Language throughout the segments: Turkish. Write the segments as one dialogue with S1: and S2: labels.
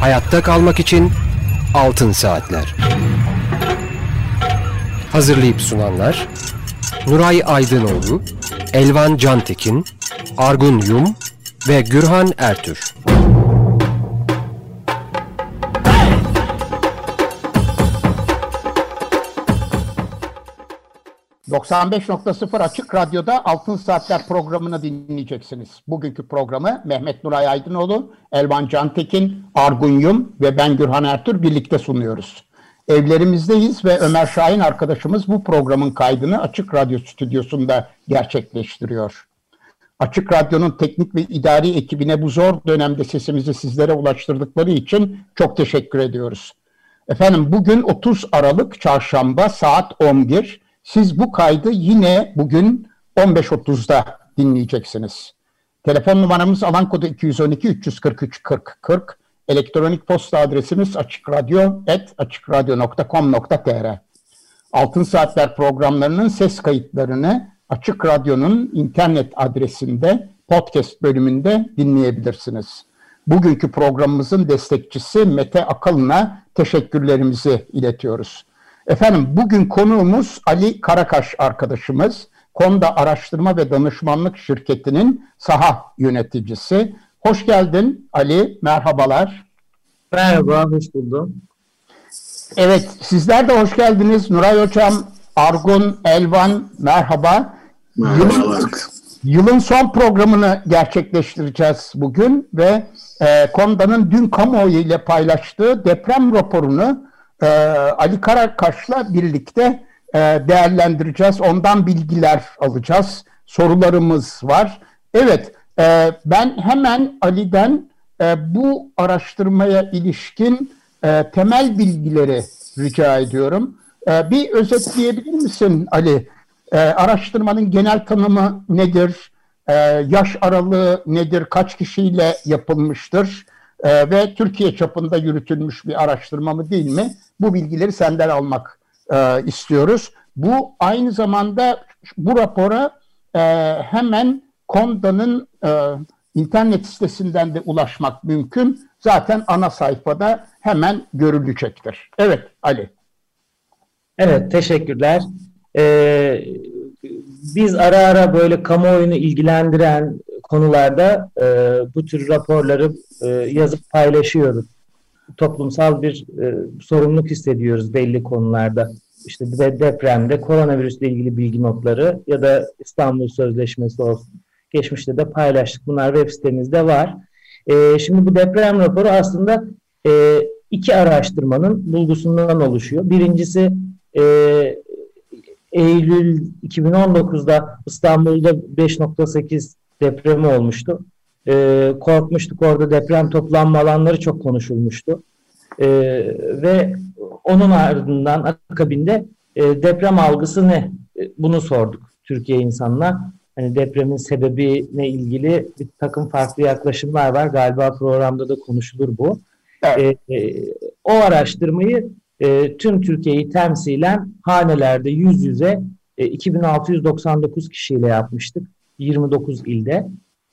S1: Hayatta kalmak için Altın Saatler. Hazırlayıp sunanlar Nuray Aydınoğlu, Elvan Cantekin, Argun Yum ve Gürhan Ertür.
S2: 95.0 Açık Radyo'da Altın Saatler programını dinleyeceksiniz. Bugünkü programı Mehmet Nuray Aydınoğlu, Elvan Cantekin, Argun Yum ve ben Gürhan Ertür birlikte sunuyoruz. Evlerimizdeyiz ve Ömer Şahin arkadaşımız bu programın kaydını Açık Radyo stüdyosunda gerçekleştiriyor. Açık Radyo'nun teknik ve idari ekibine bu zor dönemde sesimizi sizlere ulaştırdıkları için çok teşekkür ediyoruz. Efendim bugün 30 Aralık Çarşamba saat 11. Siz bu kaydı yine bugün 15.30'da dinleyeceksiniz. Telefon numaramız alan kodu 212 343 40 40. Elektronik posta adresimiz açıkradyo@açıkradyo.com.tr. Altın Saatler programlarının ses kayıtlarını Açık Radyo'nun internet adresinde podcast bölümünde dinleyebilirsiniz. Bugünkü programımızın destekçisi Mete Akalın'a teşekkürlerimizi iletiyoruz. Efendim bugün konuğumuz Ali Karakaş arkadaşımız. Konda Araştırma ve Danışmanlık Şirketi'nin saha yöneticisi. Hoş geldin Ali, merhabalar.
S3: Merhaba, hoş buldum.
S2: Evet, sizler de hoş geldiniz. Nuray Hocam, Argun, Elvan, merhaba. Yılın son programını gerçekleştireceğiz bugün ve Konda'nın dün kamuoyu ile paylaştığı deprem raporunu Ali Karakaş'la birlikte değerlendireceğiz. Ondan bilgiler alacağız. Sorularımız var. Evet, ben hemen Ali'den bu araştırmaya ilişkin temel bilgileri rica ediyorum. Bir özetleyebilir misin Ali? Araştırmanın genel tanımı nedir? Yaş aralığı nedir? Kaç kişiyle yapılmıştır? Ve Türkiye çapında yürütülmüş bir araştırma mı değil mi? Bu bilgileri senden almak istiyoruz. Bu aynı zamanda bu rapora hemen Konda'nın internet sitesinden de ulaşmak mümkün. Zaten ana sayfada hemen görülecektir. Evet Ali.
S3: Evet, teşekkürler. Biz ara ara böyle kamuoyunu ilgilendiren konularda bu tür raporları yazıp paylaşıyoruz. Toplumsal bir sorumluluk hissediyoruz belli konularda. İşte depremde koronavirüsle ilgili bilgi notları ya da İstanbul Sözleşmesi olsun. Geçmişte de paylaştık. Bunlar web sitemizde var. Şimdi bu deprem raporu aslında iki araştırmanın bulgusundan oluşuyor. Birincisi Eylül 2019'da İstanbul'da 5.8 depremi olmuştu. Korkmuştuk, orada deprem toplanma alanları çok konuşulmuştu. Ve onun ardından akabinde deprem algısı ne? Bunu sorduk Türkiye insanına. Hani depremin sebebine ilgili bir takım farklı yaklaşımlar var. Galiba programda da konuşulur bu. Evet. O araştırmayı tüm Türkiye'yi temsilen hanelerde yüz yüze 2699 kişiyle yapmıştık. 29 ilde.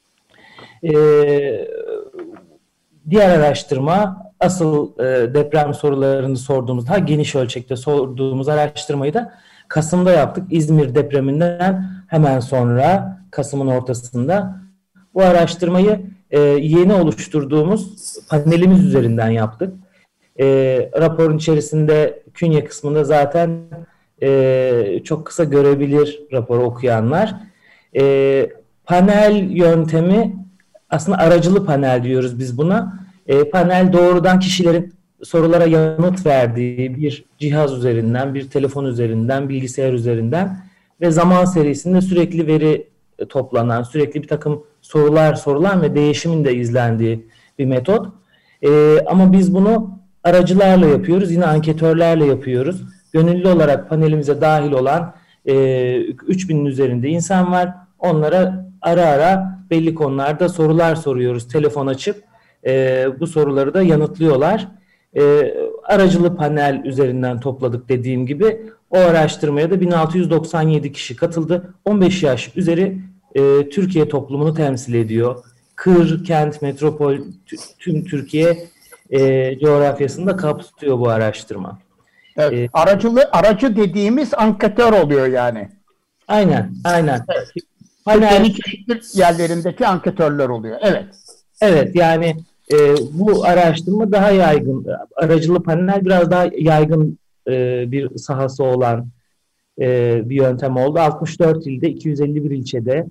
S3: Diğer araştırma asıl deprem sorularını sorduğumuz, daha geniş ölçekte sorduğumuz araştırmayı da Kasım'da yaptık. İzmir depreminden hemen sonra Kasım'ın ortasında. Bu araştırmayı yeni oluşturduğumuz panelimiz üzerinden yaptık. Raporun içerisinde künye kısmında zaten çok kısa görebilir raporu okuyanlar. Panel yöntemi aslında aracılı panel diyoruz biz buna. Panel doğrudan kişilerin sorulara yanıt verdiği bir cihaz üzerinden, bir telefon üzerinden, bilgisayar üzerinden ve zaman serisinde sürekli veri toplanan, sürekli bir takım sorular sorulan ve değişimin de izlendiği bir metot. Ama biz bunu aracılarla yapıyoruz, yine anketörlerle yapıyoruz. Gönüllü olarak panelimize dahil olan 3000'in üzerinde insan var. Onlara ara ara belli konularda sorular soruyoruz. Telefon açıp bu soruları da yanıtlıyorlar. Aracılı panel üzerinden topladık dediğim gibi. O araştırmaya da 1697 kişi katıldı. 15 yaş üzeri Türkiye toplumunu temsil ediyor. Kır, kent, metropol, tüm Türkiye coğrafyasında kapsıyor bu araştırma.
S2: Evet, aracı dediğimiz anketör oluyor yani.
S3: Aynen.
S2: Evet.
S3: Panel,
S2: Türkiye'nin çeşitli yerlerindeki anketörler oluyor. Evet.
S3: evet yani bu araştırma daha yaygın. Aracılı panel biraz daha yaygın bir sahası olan bir yöntem oldu. 64 ilde 251 ilçede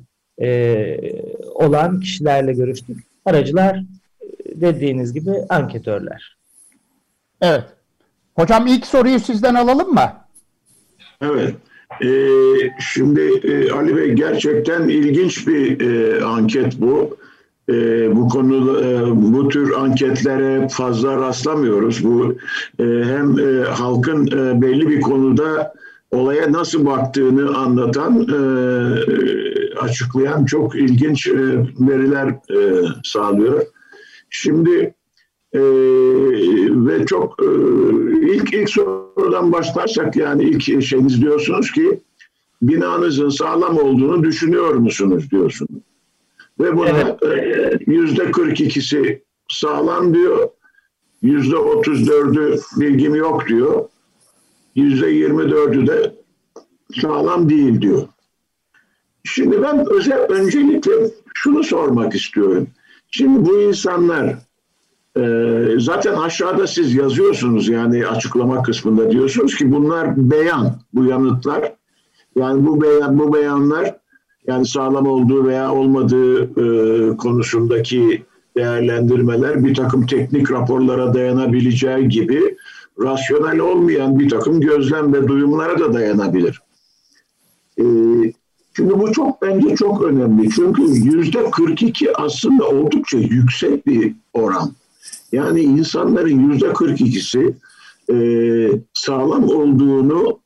S3: olan kişilerle görüştük. Aracılar dediğiniz gibi anketörler.
S2: Evet. Hocam ilk soruyu sizden alalım mı?
S4: Evet. Şimdi Ali Bey, gerçekten ilginç bir anket bu. Bu konu, bu tür anketlere fazla rastlamıyoruz. Bu hem halkın belli bir konuda olaya nasıl baktığını anlatan, açıklayan çok ilginç veriler sağlıyor. Şimdi ve çok ilk sorudan başlarsak, yani ilk şeyiniz, diyorsunuz ki binanızın sağlam olduğunu düşünüyor musunuz diyorsunuz. Ve buna %42'si sağlam diyor, %34'ü bilgim yok diyor, %24'ü de sağlam değil diyor. Şimdi ben öncelikle şunu sormak istiyorum. Şimdi bu insanlar zaten aşağıda siz yazıyorsunuz, yani açıklama kısmında diyorsunuz ki bunlar beyan, bu yanıtlar, yani bu beyanlar, yani sağlam olduğu veya olmadığı konusundaki değerlendirmeler bir takım teknik raporlara dayanabileceği gibi rasyonel olmayan bir takım gözlem ve duyumlara da dayanabilir. Şimdi bu bence çok önemli. Çünkü %42 aslında oldukça yüksek bir oran. Yani insanların %42'si sağlam olduğunu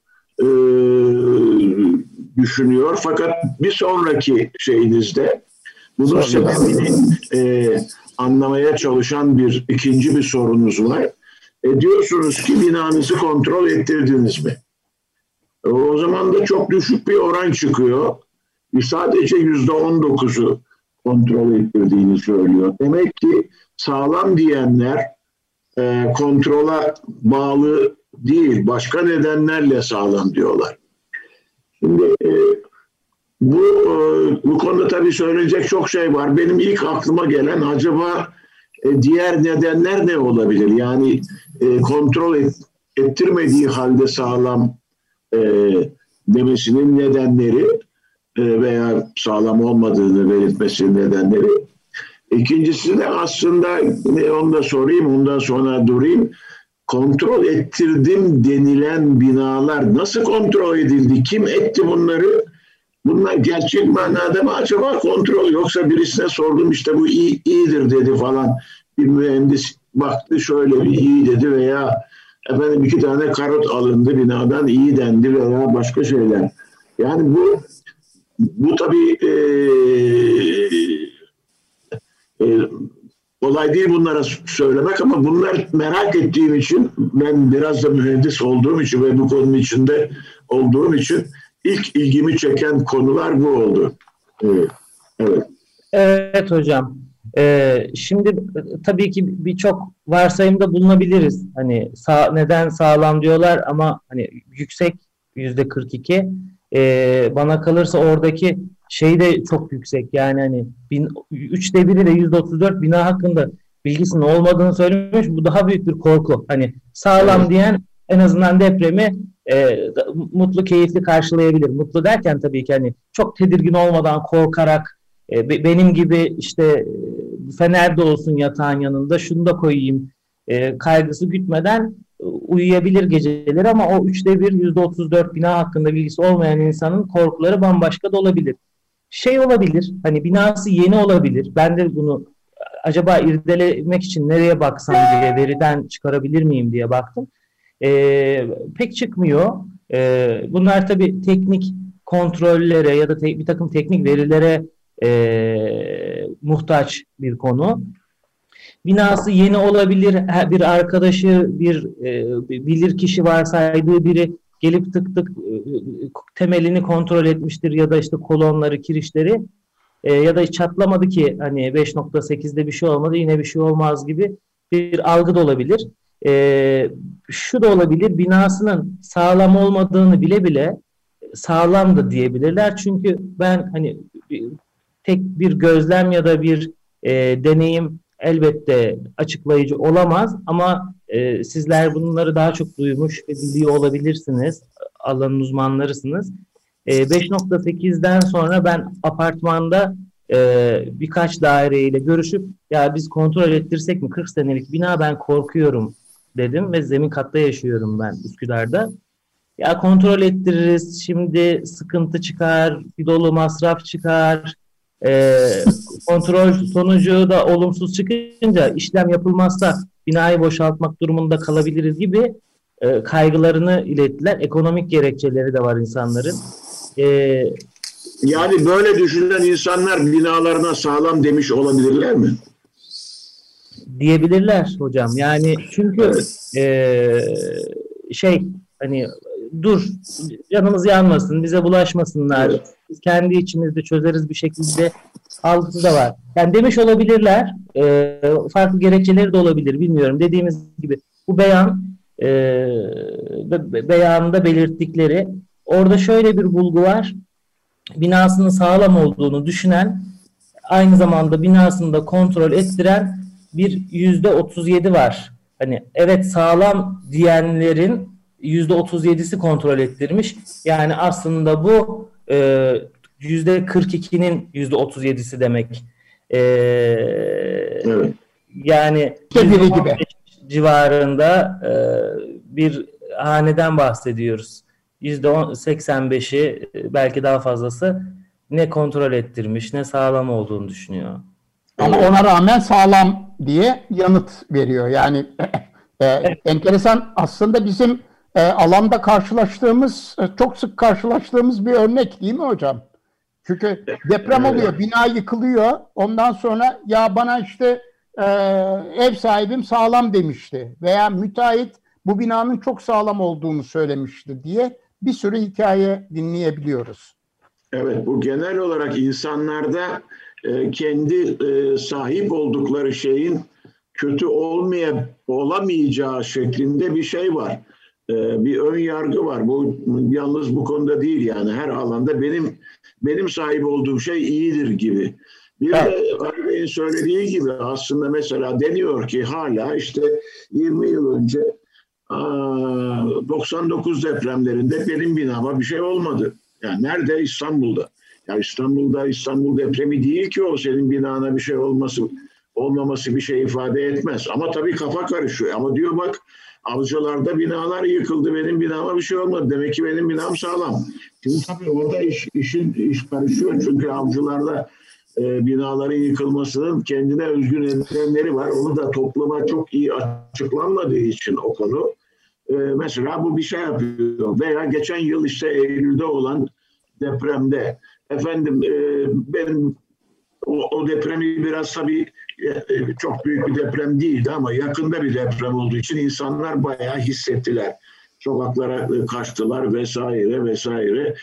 S4: düşünüyor. Fakat bir sonraki şeyinizde bunun sebebini anlamaya çalışan ikinci bir sorunuz var. Diyorsunuz ki binanızı kontrol ettirdiniz mi? O zaman da çok düşük bir oran çıkıyor. Sadece %19'u kontrol ettirdiğini söylüyor. Demek ki sağlam diyenler kontrola bağlı değil, başka nedenlerle sağlam diyorlar. Şimdi bu konuda tabii söyleyecek çok şey var. Benim ilk aklıma gelen, acaba diğer nedenler ne olabilir? Yani kontrol ettirmediği halde sağlam demesinin nedenleri veya sağlam olmadığını belirtmesinin nedenleri. İkincisi de aslında, onu da sorayım, ondan sonra durayım. Kontrol ettirdim denilen binalar nasıl kontrol edildi? Kim etti bunları? Bunlar gerçek manada mı acaba kontrol? Yoksa birisine sordum, işte bu iyidir dedi falan. Bir mühendis baktı, şöyle bir iyi dedi, veya efendim 2 tane karot alındı binadan, iyi dendi veya başka şeyler. Yani bu tabii olay değil bunlara söylemek, ama bunlar merak ettiğim için, ben biraz da mühendis olduğum için ve bu konunun içinde olduğum için ilk ilgimi çeken konular bu oldu. Evet.
S3: Evet hocam. Şimdi tabii ki birçok varsayımda bulunabiliriz. Hani neden sağlam diyorlar ama hani yüksek %42. Bana kalırsa oradaki şey de çok yüksek. Yani hani 3'te 1'i de %34 bina hakkında bilgisinin olmadığını söylemiş. Bu daha büyük bir korku. Hani sağlam diyen en azından depremi mutlu, keyifli karşılayabilir. Mutlu derken tabii ki hani çok tedirgin olmadan, korkarak, benim gibi işte fener de olsun yatağın yanında, şunu da koyayım kaygısı gütmeden uyuyabilir geceleri, ama o 3'te 1 %34 bina hakkında bilgisi olmayan insanın korkuları bambaşka da olabilir. Şey olabilir, hani binası yeni olabilir. Ben de bunu acaba irdelemek için nereye baksam diye, veriden çıkarabilir miyim diye baktım. Pek çıkmıyor. Bunlar tabii teknik kontrollere ya da bir takım teknik verilere muhtaç bir konu. Binası yeni olabilir, bir arkadaşı, bir bilir kişi varsaydığı biri gelip tık tık temelini kontrol etmiştir ya da işte kolonları, kirişleri, ya da hiç çatlamadı ki hani 5.8'de bir şey olmadı, yine bir şey olmaz gibi bir algı da olabilir. Şu da olabilir, binasının sağlam olmadığını bile bile sağlam da diyebilirler. Çünkü ben hani tek bir gözlem ya da bir deneyim elbette açıklayıcı olamaz ama sizler bunları daha çok duymuş ve biliyor olabilirsiniz. Alanın uzmanlarısınız. 5.8'den sonra ben apartmanda birkaç daireyle görüşüp ya biz kontrol ettirsek mi 40 senelik bina, ben korkuyorum dedim ve zemin katta yaşıyorum ben Üsküdar'da. Ya kontrol ettiririz, şimdi sıkıntı çıkar, bir dolu masraf çıkar, kontrol sonucu da olumsuz çıkınca işlem yapılmazsa binayı boşaltmak durumunda kalabiliriz gibi kaygılarını ilettiler. Ekonomik gerekçeleri de var insanların.
S4: Yani böyle düşünen insanlar binalarına sağlam demiş olabilirler mi?
S3: Diyebilirler hocam. Yani çünkü hani dur canımız yanmasın, bize bulaşmasınlar.
S4: Evet.
S3: Biz kendi içimizde çözeriz bir şekilde algısı da var. Yani demiş olabilirler. Farklı gerekçeleri de olabilir. Bilmiyorum. Dediğimiz gibi bu beyanında belirttikleri, orada şöyle bir bulgu var. Binasının sağlam olduğunu düşünen, aynı zamanda binasını da kontrol ettiren bir %37 var. Hani evet sağlam diyenlerin %37'si kontrol ettirmiş. Yani aslında bu %42'nin %37'si demek.
S4: Evet.
S3: Yani %15 civarında bir haneden bahsediyoruz. %85'i belki daha fazlası ne kontrol ettirmiş ne sağlam olduğunu düşünüyor.
S2: Ama ona rağmen sağlam diye yanıt veriyor. Yani enteresan aslında bizim alanda karşılaştığımız, çok sık karşılaştığımız bir örnek değil mi hocam? Çünkü deprem oluyor, bina yıkılıyor. Ondan sonra ya bana işte ev sahibim sağlam demişti veya müteahhit bu binanın çok sağlam olduğunu söylemişti diye bir sürü hikaye dinleyebiliyoruz.
S4: Evet, bu genel olarak insanlarda kendi sahip oldukları şeyin kötü olamayacağı şeklinde bir şey var. Bir ön yargı var. Bu yalnız bu konuda değil yani, her alanda benim sahip olduğum şey iyidir gibi. Bir de Ali Bey'in söylediği gibi aslında mesela deniyor ki hala işte 20 yıl önce 99 depremlerinde benim binama bir şey olmadı. Yani nerede? İstanbul'da. Ya İstanbul depremi değil ki o, senin binana bir şey olmaması bir şey ifade etmez. Ama tabii kafa karışıyor. Ama diyor bak, Avcılar'da binalar yıkıldı, benim binama bir şey olmadı. Demek ki benim binam sağlam. Şimdi tabii orada iş karışıyor. Çünkü Avcılar'da binaların yıkılmasının kendine özgü nedenleri var. Onu da topluma çok iyi açıklanmadığı için o konu. Mesela bu bir şey yapıyor. Veya geçen yıl işte Eylül'de olan depremde benim o depremi biraz tabii çok büyük bir deprem değildi ama yakında bir deprem olduğu için insanlar bayağı hissettiler. Sokaklara kaçtılar vesaire vesaire.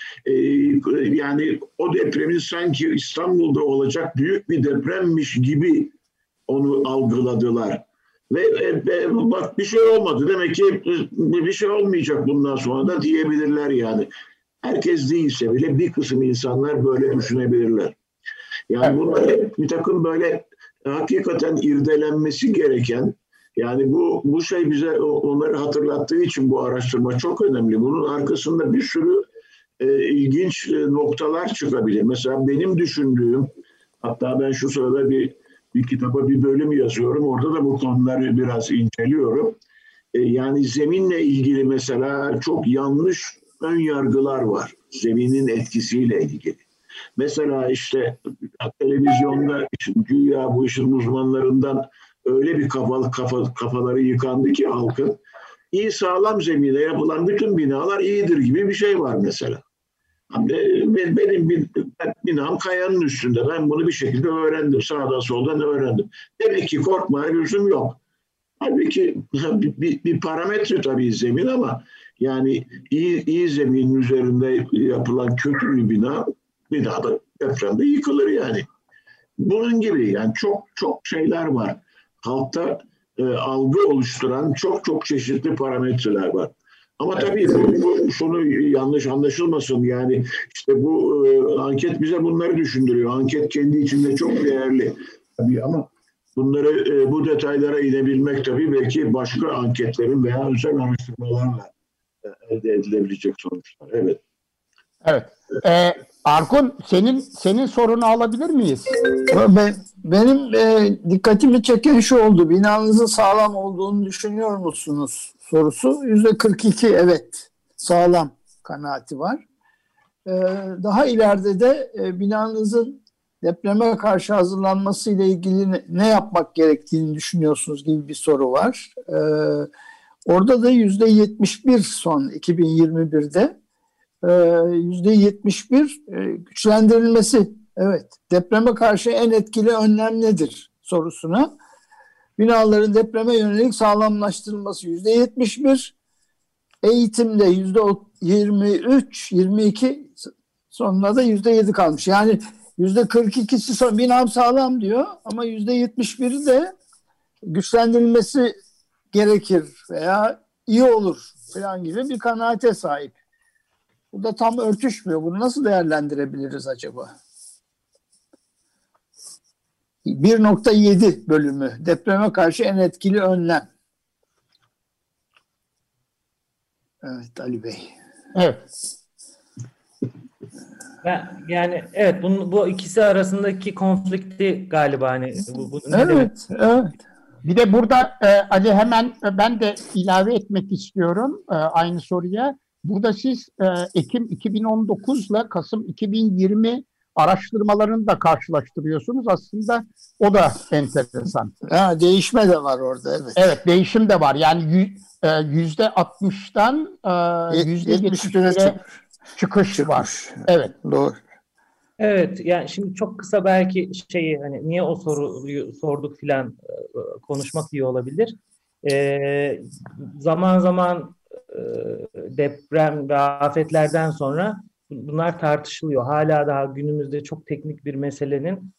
S4: Yani o depremin sanki İstanbul'da olacak büyük bir depremmiş gibi onu algıladılar. Ve bak bir şey olmadı. Demek ki bir şey olmayacak bundan sonra da diyebilirler yani. Herkes değilse bile bir kısım insanlar böyle düşünebilirler. Yani bunlar bir takım böyle hakikaten irdelenmesi gereken, yani bu şey bize onları hatırlattığı için bu araştırma çok önemli. Bunun arkasında bir sürü ilginç noktalar çıkabilir. Mesela benim düşündüğüm, hatta ben şu sırada bir kitaba bir bölüm yazıyorum. Orada da bu konuları biraz inceliyorum. Yani zeminle ilgili mesela çok yanlış ön yargılar var. Zeminin etkisiyle ilgili. Mesela işte televizyonda güya bu işin uzmanlarından öyle bir kafaları yıkandı ki halkın, iyi sağlam zemine yapılan bütün binalar iyidir gibi bir şey var mesela. Benim binam kayanın üstünde. Ben bunu bir şekilde öğrendim. Sağdan soldan öğrendim. Demek ki korkmaya lüzum yok. Halbuki bir parametre tabii zemin ama yani iyi zeminin üzerinde yapılan kötü bir bina da depremde yıkılır yani. Bunun gibi yani çok şeyler var. Halkta algı oluşturan çok çok çeşitli parametreler var. Ama tabii şunu yanlış anlaşılmasın, yani işte bu anket bize bunları düşündürüyor. Anket kendi içinde çok değerli tabii, ama bunları bu detaylara inebilmek tabii belki başka anketlerin veya özel araştırmalarla elde edilebilecek sonuçlar. Evet.
S2: Evet. Argun, senin sorunu alabilir miyiz?
S5: Benim dikkatimi çeken şu oldu. Binanızın sağlam olduğunu düşünüyor musunuz sorusu. %42 evet sağlam kanaati var. Daha ileride de binanızın depreme karşı hazırlanması ile ilgili ne yapmak gerektiğini düşünüyorsunuz gibi bir soru var. Orada da %71 son 2021'de %71 güçlendirilmesi. Evet, depreme karşı en etkili önlem nedir sorusuna binaların depreme yönelik sağlamlaştırılması %71, eğitimde %23, 22, sonuna da %7 kalmış. Yani %42'si son binam sağlam diyor ama %71'i de güçlendirilmesi gerekir veya iyi olur falan gibi bir kanaate sahip. Bu da tam örtüşmüyor. Bunu nasıl değerlendirebiliriz acaba? 1.7 bölümü depreme karşı en etkili önlem. Evet Ali Bey.
S2: Evet.
S3: Yani evet, bu ikisi arasındaki konflikti galiba hani
S2: Evet. Bir de burada Ali, hemen ben de ilave etmek istiyorum aynı soruya. Burada siz Ekim 2019 ile Kasım 2020 araştırmalarını da karşılaştırıyorsunuz. Aslında o da enteresan.
S5: Değişme de var orada. Evet.
S2: Evet, değişim de var. Yani %60'dan %70'e çıkış var. Evet.
S5: Doğru.
S3: Evet, yani şimdi çok kısa belki hani niye o soruyu sorduk filan konuşmak iyi olabilir. Zaman zaman deprem ve afetlerden sonra bunlar tartışılıyor. Hala daha günümüzde çok teknik bir meselenin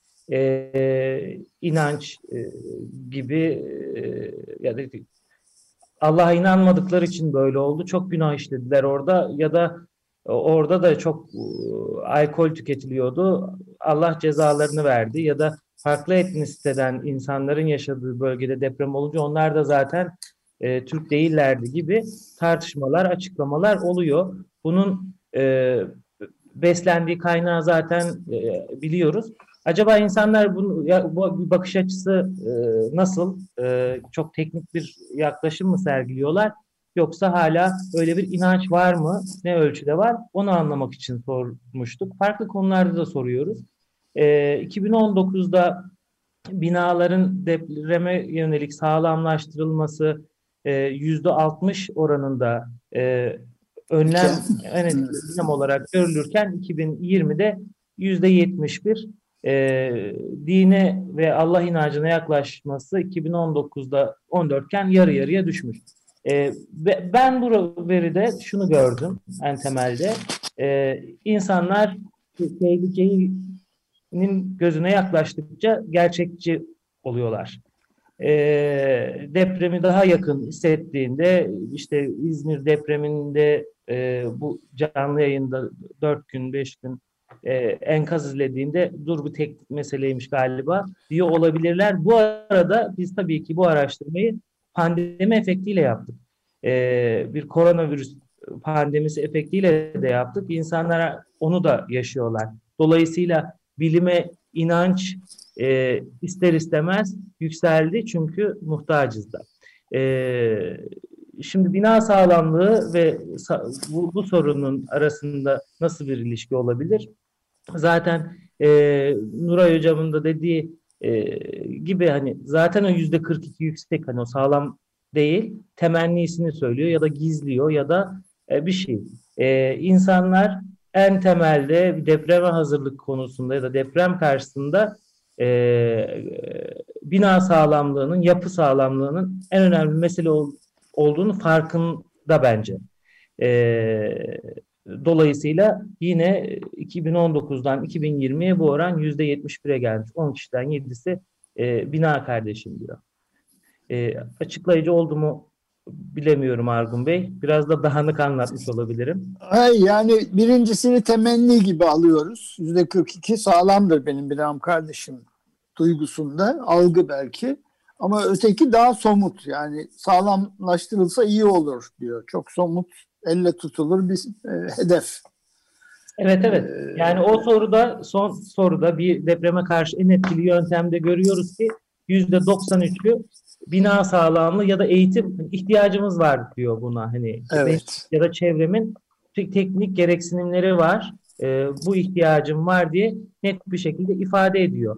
S3: inanç gibi ya da Allah'a inanmadıkları için böyle oldu. Çok günah işlediler orada ya da orada da çok alkol tüketiliyordu. Allah cezalarını verdi ya da farklı etnisiteden insanların yaşadığı bölgede deprem olunca onlar da zaten Türk değillerdi gibi tartışmalar, açıklamalar oluyor. Bunun beslendiği kaynağı zaten biliyoruz. Acaba insanlar bu bakış açısı nasıl? Çok teknik bir yaklaşım mı sergiliyorlar? Yoksa hala öyle bir inanç var mı? Ne ölçüde var? Onu anlamak için sormuştuk. Farklı konularda da soruyoruz. 2019'da binaların depreme yönelik sağlamlaştırılması %60 oranında önlem olarak görülürken 2020'de %71 dine ve Allah inancına yaklaşması 2019'da 14 iken yarı yarıya düşmüş. Ben bu veride şunu gördüm en temelde. İnsanlar tehlikenin gözüne yaklaştıkça gerçekçi oluyorlar. Depremi daha yakın hissettiğinde, işte İzmir depreminde bu canlı yayında 4 gün 5 gün enkaz izlediğinde dur bu teknik meseleymiş galiba diyor olabilirler. Bu arada biz tabii ki bu araştırmayı pandemi efektiyle yaptık. Bir koronavirüs pandemisi efektiyle de yaptık. İnsanlar onu da yaşıyorlar. Dolayısıyla bilime inanç ister istemez yükseldi çünkü muhtacız da. Şimdi bina sağlamlığı ve bu sorunun arasında nasıl bir ilişki olabilir? Zaten Nuray Hocam'ın da dediği gibi hani zaten o %42 yüksek, hani o sağlam değil, temennisini söylüyor ya da gizliyor ya da bir şey. İnsanlar en temelde depreme hazırlık konusunda ya da deprem karşısında bina sağlamlığının, yapı sağlamlığının en önemli mesele olduğunu farkında bence. Dolayısıyla yine 2019'dan 2020'ye bu oran %71'e gelmiş. 10 kişiden 7'si bina kardeşim diyor. Açıklayıcı oldu mu bilemiyorum Argun Bey. Biraz da dağınık anlatmış olabilirim.
S5: Yani birincisini temenni gibi alıyoruz. %42 sağlamdır benim binam kardeşim duygusunda. Algı belki. Ama öteki daha somut. Yani sağlamlaştırılsa iyi olur diyor. Çok somut, elle tutulur bir hedef.
S3: Evet, evet. Yani o soruda, son soruda bir depreme karşı en etkili yöntemde görüyoruz ki %93'ü bina sağlamlığı ya da eğitim ihtiyacımız var diyor buna. Hani
S5: Evet.
S3: ya da çevremin teknik gereksinimleri var. Bu ihtiyacım var diye net bir şekilde ifade ediyor.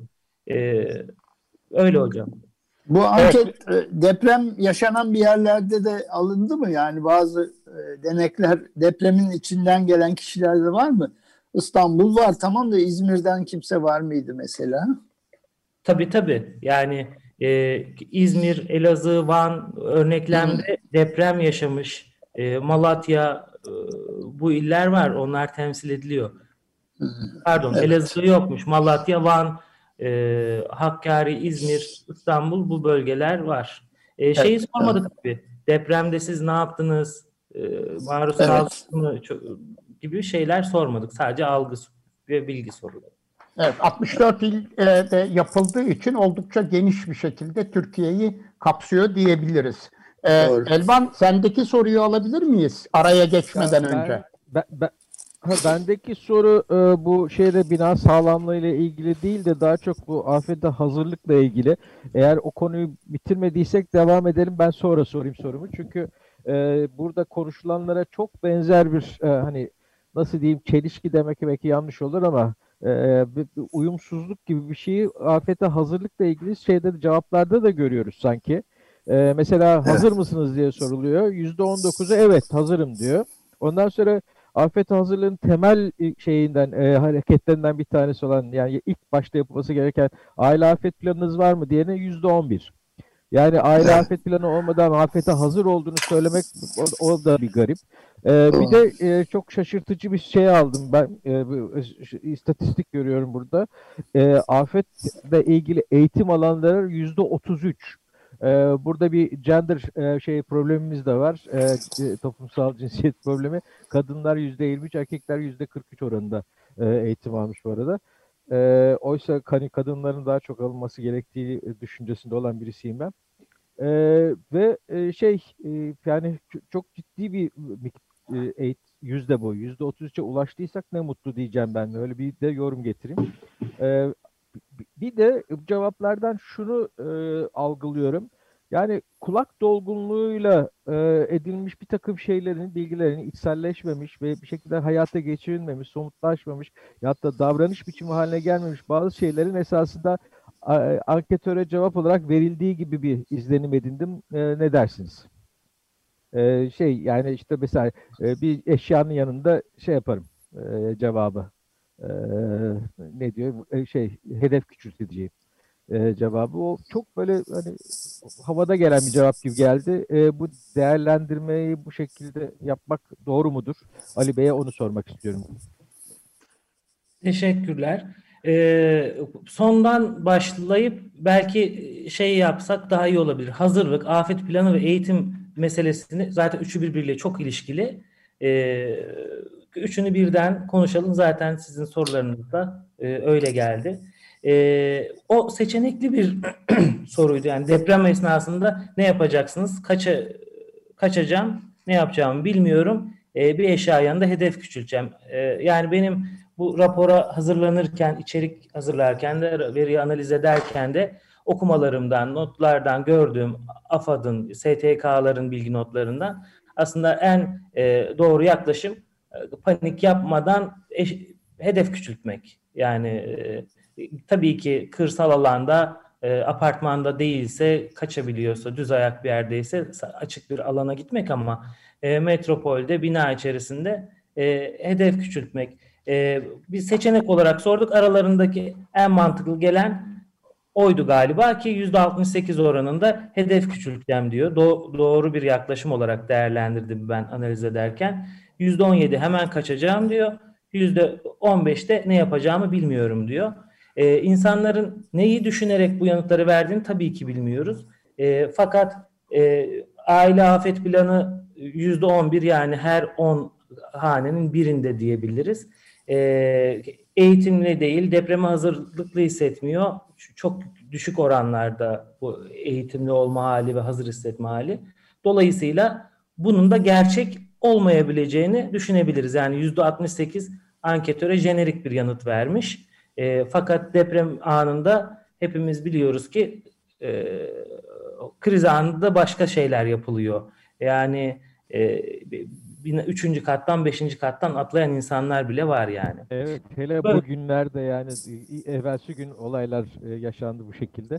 S3: Öyle hocam.
S5: Bu anket deprem yaşanan bir yerlerde de alındı mı? Yani bazı denekler depremin içinden gelen kişilerde var mı? İstanbul var tamam da İzmir'den kimse var mıydı mesela?
S3: Tabii. Yani İzmir, Elazığ, Van örneklemde deprem yaşamış. Malatya, bu iller var. Onlar temsil ediliyor. Pardon,
S5: Evet.
S3: Elazığ yokmuş. Malatya, Van, Hakkari, İzmir, İstanbul, bu bölgeler var. Şeyi sormadık tabii. Depremde siz ne yaptınız? Maruz kaldınız mı? Gibi şeyler sormadık. Sadece algı ve bilgi soruları.
S2: Evet, 64 ilde yapıldığı için oldukça geniş bir şekilde Türkiye'yi kapsıyor diyebiliriz. Elvan, sendeki soruyu alabilir miyiz araya geçmeden önce?
S6: Bendeki soru bu bina sağlamlığı ile ilgili değil de daha çok bu afete hazırlıkla ilgili. Eğer o konuyu bitirmediysek devam edelim. Ben sonra sorayım sorumu. Çünkü burada konuşulanlara çok benzer bir hani nasıl diyeyim, çelişki demek belki yanlış olur ama bir uyumsuzluk gibi bir şeyi afete hazırlıkla ilgili cevaplarda da görüyoruz sanki. Mesela hazır mısınız diye soruluyor. %19'u evet hazırım diyor. Ondan sonra afet hazırlığın temel hareketlerinden bir tanesi olan, yani ilk başta yapılması gereken aile afet planınız var mı diyene %11. Yani aile afet planı olmadan afete hazır olduğunu söylemek o da bir garip. Bir de çok şaşırtıcı bir şey aldım ben. İstatistik görüyorum burada. Afetle ilgili eğitim alanları %33. Burada bir gender problemimiz de var. Toplumsal cinsiyet problemi. Kadınlar %23, erkekler %43 oranında eğitim almış bu arada. Oysa kadınların daha çok alınması gerektiği düşüncesinde olan birisiyim ben. Ve yani çok ciddi bir yüzde bu. %33'e ulaştıysak ne mutlu diyeceğim ben. Öyle bir de yorum getireyim. Bir de cevaplardan şunu algılıyorum. Yani kulak dolgunluğuyla edilmiş bir takım şeylerin, bilgilerin içselleşmemiş ve bir şekilde hayata geçirilmemiş, somutlaşmamış ya da davranış biçimi haline gelmemiş bazı şeylerin esasında anketöre cevap olarak verildiği gibi bir izlenim edindim. Ne dersiniz? Yani işte mesela bir eşyanın yanında yaparım cevabı. Ne diyor? Hedef küçülteceğim cevabı. O çok böyle hani havada gelen bir cevap gibi geldi. Bu değerlendirmeyi bu şekilde yapmak doğru mudur? Ali Bey'e onu sormak istiyorum.
S3: Teşekkürler. Sondan başlayıp belki yapsak daha iyi olabilir. Hazırlık, afet planı ve eğitim meselesini zaten üçü birbiriyle çok ilişkili. Üçünü birden konuşalım. Zaten sizin sorularınız da öyle geldi. O seçenekli bir soruydu. Yani deprem esnasında ne yapacaksınız? Kaçacağım, ne yapacağımı bilmiyorum. Bir eşya yanında hedef küçülteceğim. Yani benim bu rapora hazırlanırken, içerik hazırlarken de, veriyi analiz ederken de okumalarımdan, notlardan gördüğüm AFAD'ın, STK'ların bilgi notlarından aslında en doğru yaklaşım panik yapmadan hedef küçültmek. Yani tabii ki kırsal alanda, apartmanda değilse, kaçabiliyorsa, düz ayak bir yerdeyse açık bir alana gitmek ama metropolde, bina içerisinde hedef küçültmek. Bir seçenek olarak sorduk. Aralarındaki en mantıklı gelen oydu galiba ki %68 oranında hedef küçülteceğim diyor. Doğru bir yaklaşım olarak değerlendirdim ben analiz ederken. %17 hemen kaçacağım diyor. %15'te ne yapacağımı bilmiyorum diyor. İnsanların neyi düşünerek bu yanıtları verdiğini tabii ki bilmiyoruz. Fakat aile afet planı %11, yani her 10 hanenin birinde diyebiliriz. Eğitimli değil, depreme hazırlıklı hissetmiyor. Çok düşük oranlarda bu eğitimli olma hali ve hazır hissetme hali. Dolayısıyla bunun da gerçek olmayabileceğini düşünebiliriz. Yani %68 anketöre jenerik bir yanıt vermiş. Fakat deprem anında hepimiz biliyoruz ki kriz anında başka şeyler yapılıyor. Yani 3. kattan 5. kattan atlayan insanlar bile var yani.
S6: Evet, hele
S3: Böyle.
S6: bu günlerde yani evvelsi gün olaylar yaşandı bu şekilde.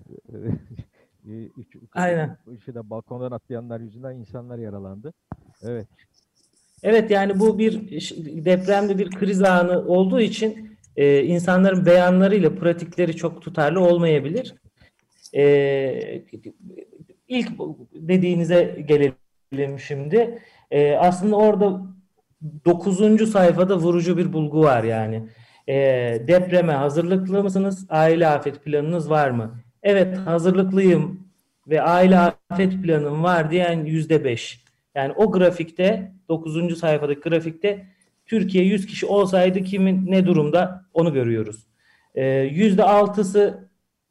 S3: Aynen.
S6: İşte balkondan atlayanlar yüzünden insanlar yaralandı. Evet.
S3: Evet, yani bu bir depremde bir kriz anı olduğu için insanların beyanlarıyla pratikleri çok tutarlı olmayabilir. İlk dediğinize gelelim şimdi. Aslında orada 9. sayfada vurucu bir bulgu var yani. Depreme hazırlıklı mısınız? Aile afet planınız var mı? Evet, hazırlıklıyım ve aile afet planım var diyen %5. Yani o grafikte, 9. sayfadaki grafikte Türkiye 100 kişi olsaydı kimin ne durumda onu görüyoruz. %6'sı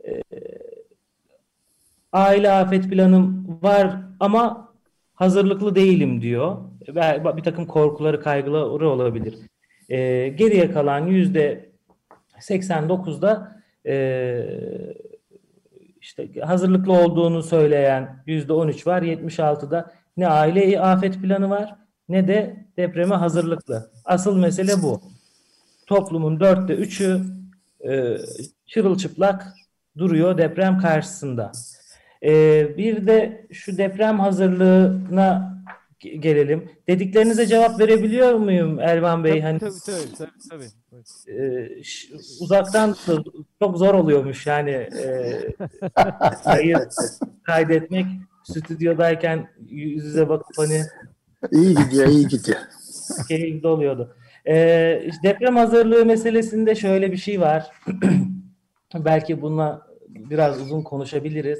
S3: aile afet planım var ama hazırlıklı değilim diyor. Bir takım korkuları, kaygıları olabilir. Geriye kalan %89'da işte hazırlıklı olduğunu söyleyen %13 var. 76'da ne aile afet planı var ne de depreme hazırlıklı. Asıl mesele bu. Toplumun 4'te 3'ü çırılçıplak duruyor deprem karşısında. Bir de şu deprem hazırlığına gelelim. Dediklerinize cevap verebiliyor muyum Elvan Bey?
S6: Tabii.
S3: Uzaktan da çok zor oluyormuş yani kaydetmek, stüdyodayken yüz yüze bakıp hani
S5: iyi gidiyor.
S3: keyifli oluyordu. Deprem hazırlığı meselesinde şöyle bir şey var. Belki bununla biraz uzun konuşabiliriz.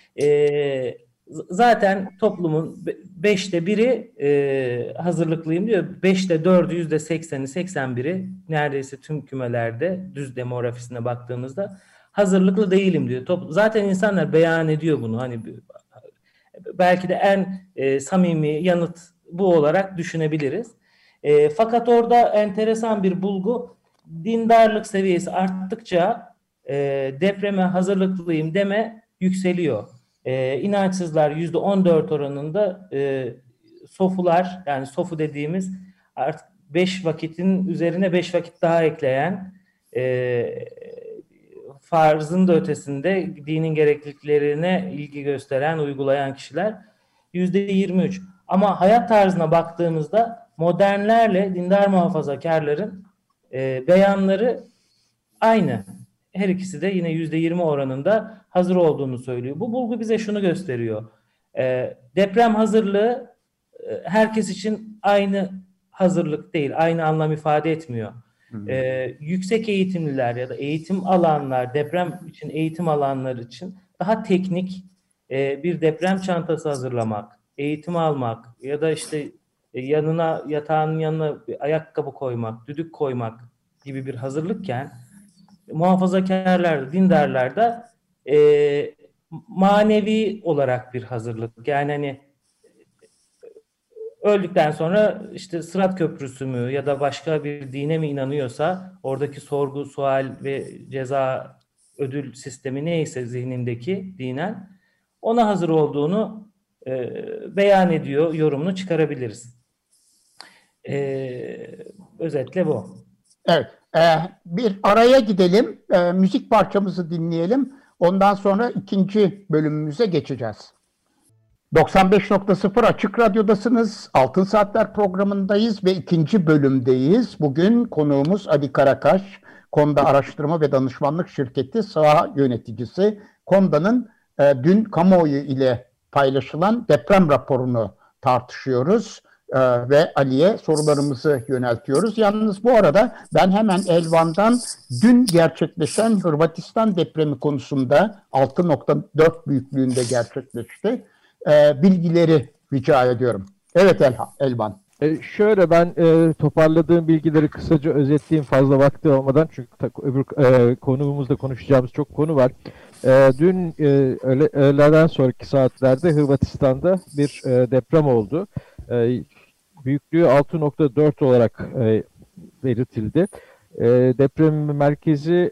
S3: Zaten toplumun 5'te 1'i hazırlıklıyım diyor. 5'te 4'ü %80'i 81'i neredeyse tüm kümelerde düz demografisine baktığımızda hazırlıklı değilim diyor. Zaten insanlar beyan ediyor bunu. Hani belki de en samimi yanıt bu olarak düşünebiliriz. Fakat orada enteresan bir bulgu, dindarlık seviyesi arttıkça depreme hazırlıklıyım deme yükseliyor. İnançsızlar %14 oranında, sofular, yani sofu dediğimiz artık 5 vakitin üzerine 5 vakit daha ekleyen, farzın da ötesinde dinin gerekliliklerine ilgi gösteren, uygulayan kişiler %23. Ama hayat tarzına baktığımızda modernlerle dindar muhafazakarların beyanları aynı. Her ikisi de yine %20 oranında hazır olduğunu söylüyor. Bu bulgu bize şunu gösteriyor. Deprem hazırlığı herkes için aynı hazırlık değil, aynı anlam ifade etmiyor. Yüksek eğitimliler ya da eğitim alanlar, deprem için eğitim alanlar için daha teknik bir deprem çantası hazırlamak, eğitim almak ya da işte yatağının yanına bir ayakkabı koymak, düdük koymak gibi bir hazırlıkken, muhafazakarlar, dindarlar da manevi olarak bir hazırlık. Yani hani öldükten sonra işte Sırat Köprüsü mü ya da başka bir dine mi inanıyorsa oradaki sorgu, sual ve ceza ödül sistemi neyse zihnindeki dinen ona hazır olduğunu beyan ediyor, yorumunu çıkarabiliriz. Özetle bu.
S2: Evet. Bir araya gidelim. Müzik parçamızı dinleyelim. Ondan sonra ikinci bölümümüze geçeceğiz. 95.0 Açık Radyo'dasınız. Altın Saatler programındayız ve ikinci bölümdeyiz. Bugün konuğumuz Ali Karakaş, Konda Araştırma ve Danışmanlık Şirketi saha yöneticisi. Konda'nın dün kamuoyu ile paylaşılan deprem raporunu tartışıyoruz. ve Ali'ye sorularımızı yöneltiyoruz. Yalnız bu arada ben hemen Elvan'dan dün gerçekleşen Hırvatistan depremi konusunda 6.4 büyüklüğünde gerçekleşti. Bilgileri rica ediyorum. Evet Elvan.
S6: Şöyle ben toparladığım bilgileri kısaca özetleyeyim fazla vakti olmadan çünkü öbür konuğumuzda konuşacağımız çok konu var. Dün öğleden sonraki saatlerde Hırvatistan'da bir deprem oldu. Büyüklüğü 6.4 olarak belirtildi. Deprem merkezi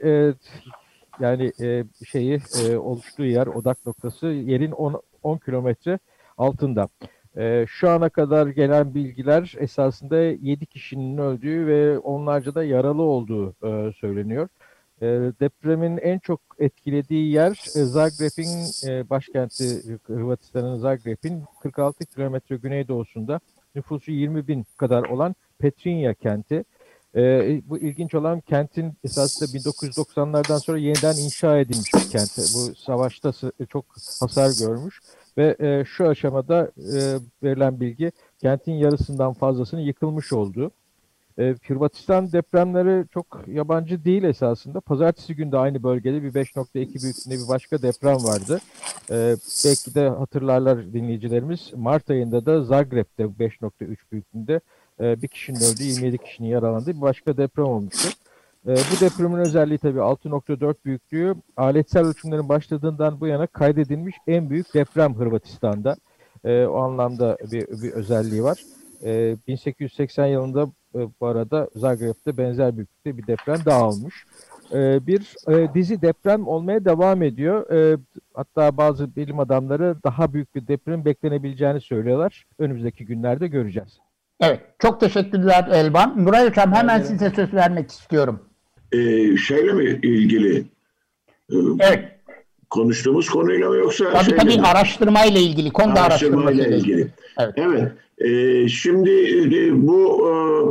S6: oluştuğu yer, odak noktası yerin 10 kilometre altında. Şu ana kadar gelen bilgiler esasında 7 kişinin öldüğü ve onlarca da yaralı olduğu söyleniyor. Depremin en çok etkilediği yer Zagreb'in başkenti, Hırvatistan'ın Zagreb'in 46 kilometre güneydoğusunda nüfusu 20 bin kadar olan Petrinja kenti. Bu ilginç olan kentin esasında 1990'lardan sonra yeniden inşa edilmiş bir kent. Bu savaşta çok hasar görmüş. Ve şu aşamada verilen bilgi kentin yarısından fazlasının yıkılmış olduğu. Hırvatistan depremleri çok yabancı değil esasında. Pazartesi günü de aynı bölgede bir 5.2 büyüklüğünde bir başka deprem vardı. Belki de hatırlarlar dinleyicilerimiz. Mart ayında da Zagreb'de 5.3 büyüklüğünde bir kişinin öldüğü, 27 kişinin yaralandığı bir başka deprem olmuştu. Bu depremin özelliği tabii 6.4 büyüklüğü aletsel ölçümlerin başladığından bu yana kaydedilmiş en büyük deprem Hırvatistan'da. O anlamda bir özelliği var. 1880 yılında bu arada Zagreb'de benzer büyüklükte bir deprem daha olmuş. Bir dizi deprem olmaya devam ediyor. Hatta bazı bilim adamları daha büyük bir deprem beklenebileceğini söylüyorlar. Önümüzdeki günlerde göreceğiz.
S2: Evet, çok teşekkürler Elvan. Nuray Hocam hemen size söz vermek istiyorum.
S4: Şeyle mi ilgili?
S2: Evet.
S4: Konuştuğumuz konuyla mı yoksa?
S2: Tabii araştırmayla ilgili, konuda araştırmayla ilgili.
S4: Evet. Şimdi bu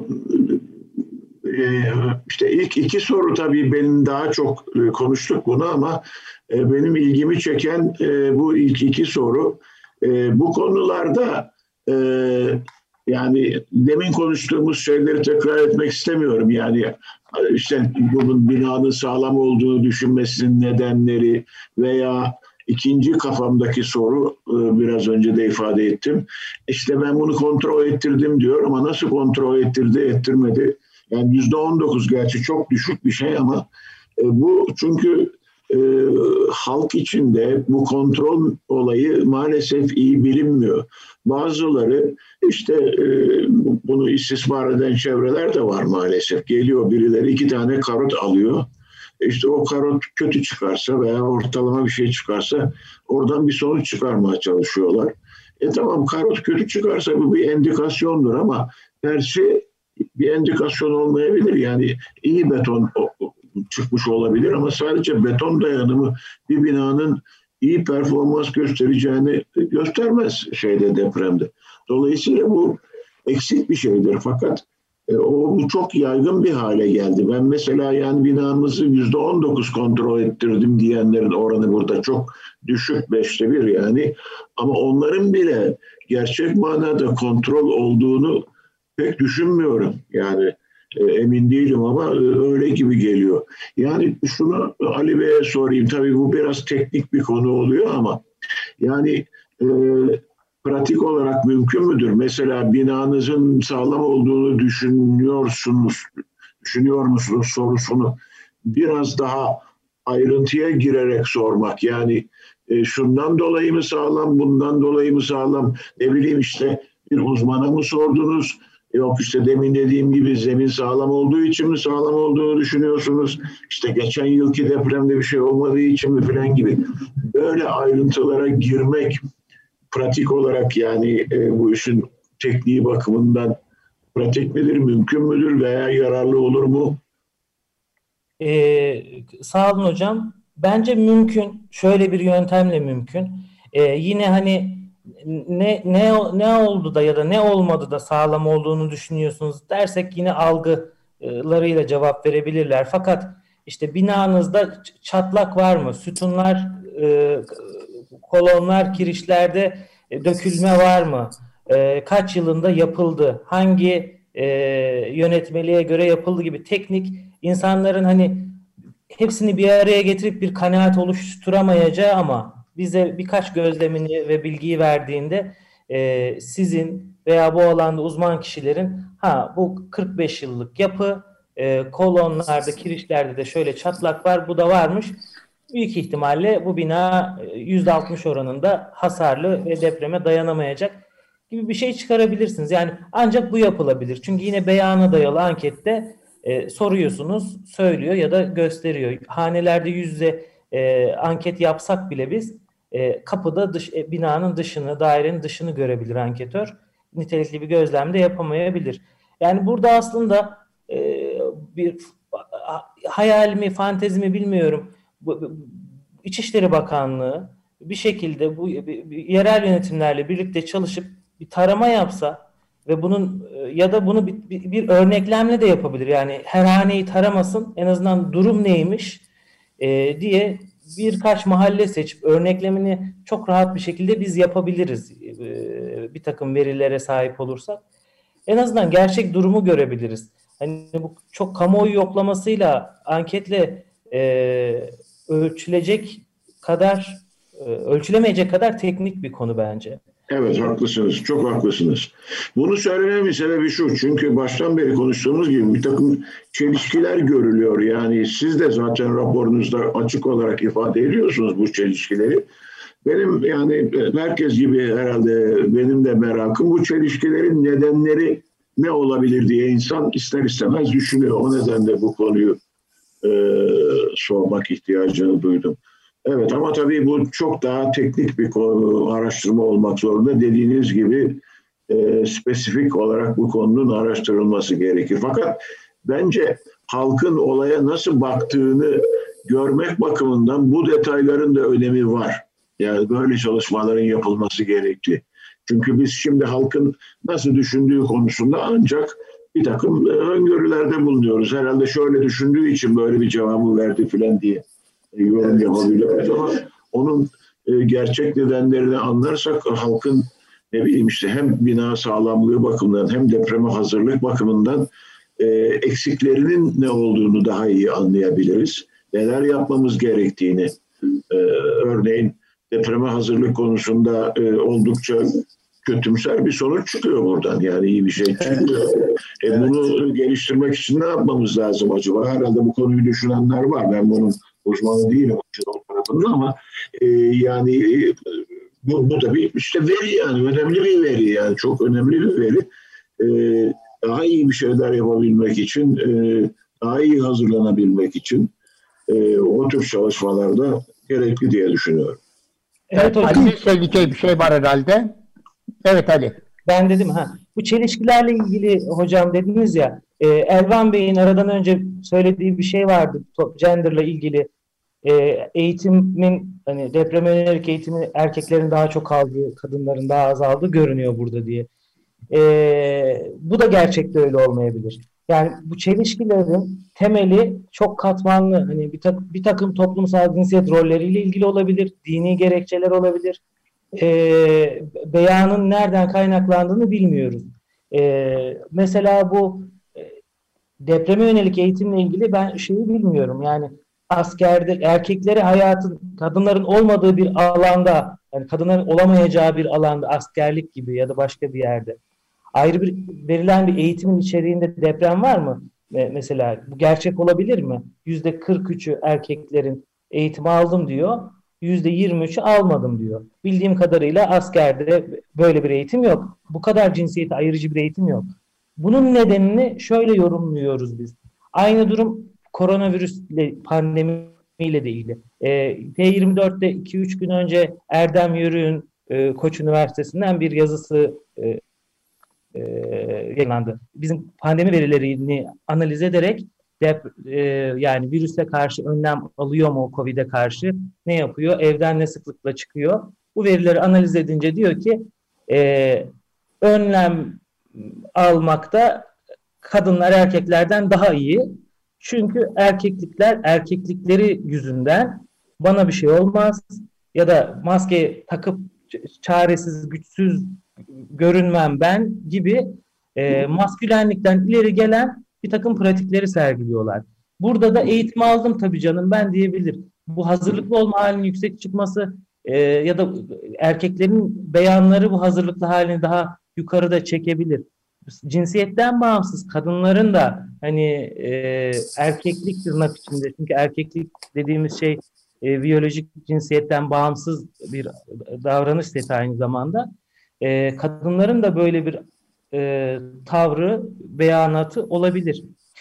S4: işte ilk iki soru tabii benim daha çok konuştuk bunu ama benim ilgimi çeken bu ilk iki soru. Bu konularda yani demin konuştuğumuz şeyleri tekrar etmek istemiyorum. Yani işte bunun binanın sağlam olduğunu düşünmesinin nedenleri veya ikinci kafamdaki soru biraz önce de ifade ettim. İşte ben bunu kontrol ettirdim diyor ama nasıl kontrol ettirmedi. Yani %19 gerçi çok düşük bir şey ama bu çünkü halk içinde bu kontrol olayı maalesef iyi bilinmiyor. Bazıları işte bunu istismar eden çevreler de var maalesef. Geliyor birileri 2 tane karot alıyor. İşte o karot kötü çıkarsa veya ortalama bir şey çıkarsa oradan bir sonuç çıkarmaya çalışıyorlar. Tamam karot kötü çıkarsa bu bir endikasyondur ama tersi bir endikasyon olmayabilir. Yani iyi beton çıkmış olabilir ama sadece beton dayanımı bir binanın iyi performans göstereceğini göstermez depremde. Dolayısıyla bu eksik bir şeydir fakat bu çok yaygın bir hale geldi. Ben mesela yani binamızı %19 kontrol ettirdim diyenlerin oranı burada çok düşük, 5'te 1 yani. Ama onların bile gerçek manada kontrol olduğunu pek düşünmüyorum. Yani emin değilim ama öyle gibi geliyor. Yani şunu Ali Bey'e sorayım. Tabii bu biraz teknik bir konu oluyor ama yani pratik olarak mümkün müdür? Mesela binanızın sağlam olduğunu düşünüyor musunuz sorusunu biraz daha ayrıntıya girerek sormak. Yani şundan dolayı mı sağlam, bundan dolayı mı sağlam? Ne bileyim işte bir uzmana mı sordunuz? Yok işte demin dediğim gibi zemin sağlam olduğu için mi sağlam olduğunu düşünüyorsunuz? İşte geçen yılki depremde bir şey olmadığı için mi falan gibi. Böyle ayrıntılara girmek pratik olarak yani bu işin tekniği bakımından pratik midir, mümkün müdür veya yararlı olur mu?
S3: Sağ olun hocam. Bence mümkün. Şöyle bir yöntemle mümkün. Yine hani ne oldu da ya da ne olmadı da sağlam olduğunu düşünüyorsunuz dersek yine algılarıyla cevap verebilirler. Fakat işte binanızda çatlak var mı? Sütunlar, kolonlar, kirişlerde dökülme var mı? kaç yılında yapıldı, hangi yönetmeliğe göre yapıldı gibi teknik, insanların hani hepsini bir araya getirip bir kanaat oluşturamayacağı ama bize birkaç gözlemini ve bilgiyi verdiğinde sizin veya bu alanda uzman kişilerin bu 45 yıllık yapı, kolonlarda, kirişlerde de şöyle çatlak var, bu da varmış. Büyük ihtimalle bu bina %60 oranında hasarlı ve depreme dayanamayacak gibi bir şey çıkarabilirsiniz. Yani ancak bu yapılabilir. Çünkü yine beyana dayalı ankette soruyorsunuz, söylüyor ya da gösteriyor. Hanelerde yüzde anket yapsak bile biz kapıda binanın dışını, dairenin dışını görebilir anketör. Nitelikli bir gözlem de yapamayabilir. Yani burada aslında bir hayal mi, fantezi mi bilmiyorum. İçişleri Bakanlığı bir şekilde bu yerel yönetimlerle birlikte çalışıp bir tarama yapsa ve bunun ya da bunu bir örneklemle de yapabilir. Yani her haneyi taramasın, en azından durum neymiş diye birkaç mahalle seçip örneklemini çok rahat bir şekilde biz yapabiliriz. Bir takım verilere sahip olursak. En azından gerçek durumu görebiliriz. Hani bu çok kamuoyu yoklamasıyla, anketle ölçülemeyecek kadar teknik bir konu bence.
S4: Evet, haklısınız. Çok haklısınız. Bunu söylememin sebebi şu. Çünkü baştan beri konuştuğumuz gibi bir takım çelişkiler görülüyor. Yani siz de zaten raporunuzda açık olarak ifade ediyorsunuz bu çelişkileri. Benim yani herkes gibi herhalde benim de merakım bu çelişkilerin nedenleri ne olabilir diye insan ister istemez düşünüyor. O nedenle bu konuyu sormak ihtiyacını duydum. Evet, ama tabii bu çok daha teknik bir konu, araştırma olmak zorunda. Dediğiniz gibi spesifik olarak bu konunun araştırılması gerekir. Fakat bence halkın olaya nasıl baktığını görmek bakımından bu detayların da önemi var. Yani böyle çalışmaların yapılması gerekli. Çünkü biz şimdi halkın nasıl düşündüğü konusunda ancak bir takım öngörülerde bulunuyoruz. Herhalde şöyle düşündüğü için böyle bir cevabı verdi filan diye yorum yapabiliyoruz ama onun gerçek nedenlerini anlarsak halkın ne bileyim işte hem bina sağlamlığı bakımından hem depreme hazırlık bakımından eksiklerinin ne olduğunu daha iyi anlayabiliriz. Neler yapmamız gerektiğini örneğin depreme hazırlık konusunda oldukça kötümser bir sonuç çıkıyor buradan. Yani iyi bir şey çıkıyor. Bunu geliştirmek için ne yapmamız lazım acaba? Herhalde bu konuyu düşünenler var. Ben bunun uzmanı değilim o tarafında ama yani bu da bir işte veri, yani önemli bir veri, yani çok önemli bir veri. Daha iyi bir şeyler yapabilmek için, daha iyi hazırlanabilmek için o tür çalışmalarda gerekli diye düşünüyorum.
S2: Evet, Ali söyleyeceği bir şey var herhalde. Evet Ali.
S3: Ben dedim bu çelişkilerle ilgili hocam dediniz ya, Elvan Bey'in aradan önce söylediği bir şey vardı gender'la ilgili. Eğitimin, hani depreme yönelik eğitimi erkeklerin daha çok aldığı, kadınların daha az aldığı görünüyor burada diye. Bu da gerçekte öyle olmayabilir. Yani bu çelişkilerin temeli çok katmanlı. Hani bir takım toplumsal cinsiyet rolleriyle ilgili olabilir, dini gerekçeler olabilir. Beyanın nereden kaynaklandığını bilmiyoruz. Mesela bu depreme yönelik eğitimle ilgili ben şeyi bilmiyorum. Yani askerde erkekleri kadınların olmadığı bir alanda, yani kadınların olamayacağı bir alanda, askerlik gibi ya da başka bir yerde ayrı bir verilen bir eğitimin içeriğinde deprem var mı? Mesela bu gerçek olabilir mi? %43'ü erkeklerin eğitimi aldım diyor. %23'ü almadım diyor. Bildiğim kadarıyla askerde böyle bir eğitim yok. Bu kadar cinsiyete ayırıcı bir eğitim yok. Bunun nedenini şöyle yorumluyoruz biz. Aynı durum koronavirüsle, pandemiyle de ilgili. T24'te 2-3 gün önce Erdem Yörük'ün Koç Üniversitesi'nden bir yazısı yayınlandı. Bizim pandemi verilerini analiz ederek yani virüse karşı önlem alıyor mu, Covid'e karşı ne yapıyor, evden ne sıklıkla çıkıyor. Bu verileri analiz edince diyor ki önlem almakta kadınlar erkeklerden daha iyi. Çünkü erkeklikleri yüzünden bana bir şey olmaz ya da maske takıp çaresiz, güçsüz görünmem ben gibi maskülenlikten ileri gelen bir takım pratikleri sergiliyorlar. Burada da eğitim aldım tabii canım ben diyebilir. Bu hazırlıklı olma halinin yüksek çıkması ya da erkeklerin beyanları bu hazırlıklı halini daha yukarıda çekebilir. Cinsiyetten bağımsız kadınların da hani erkeklik tırnak içinde, çünkü erkeklik dediğimiz şey biyolojik cinsiyetten bağımsız bir davranış seti aynı zamanda. Kadınların da böyle bir tavrı, beyanatı olabilir.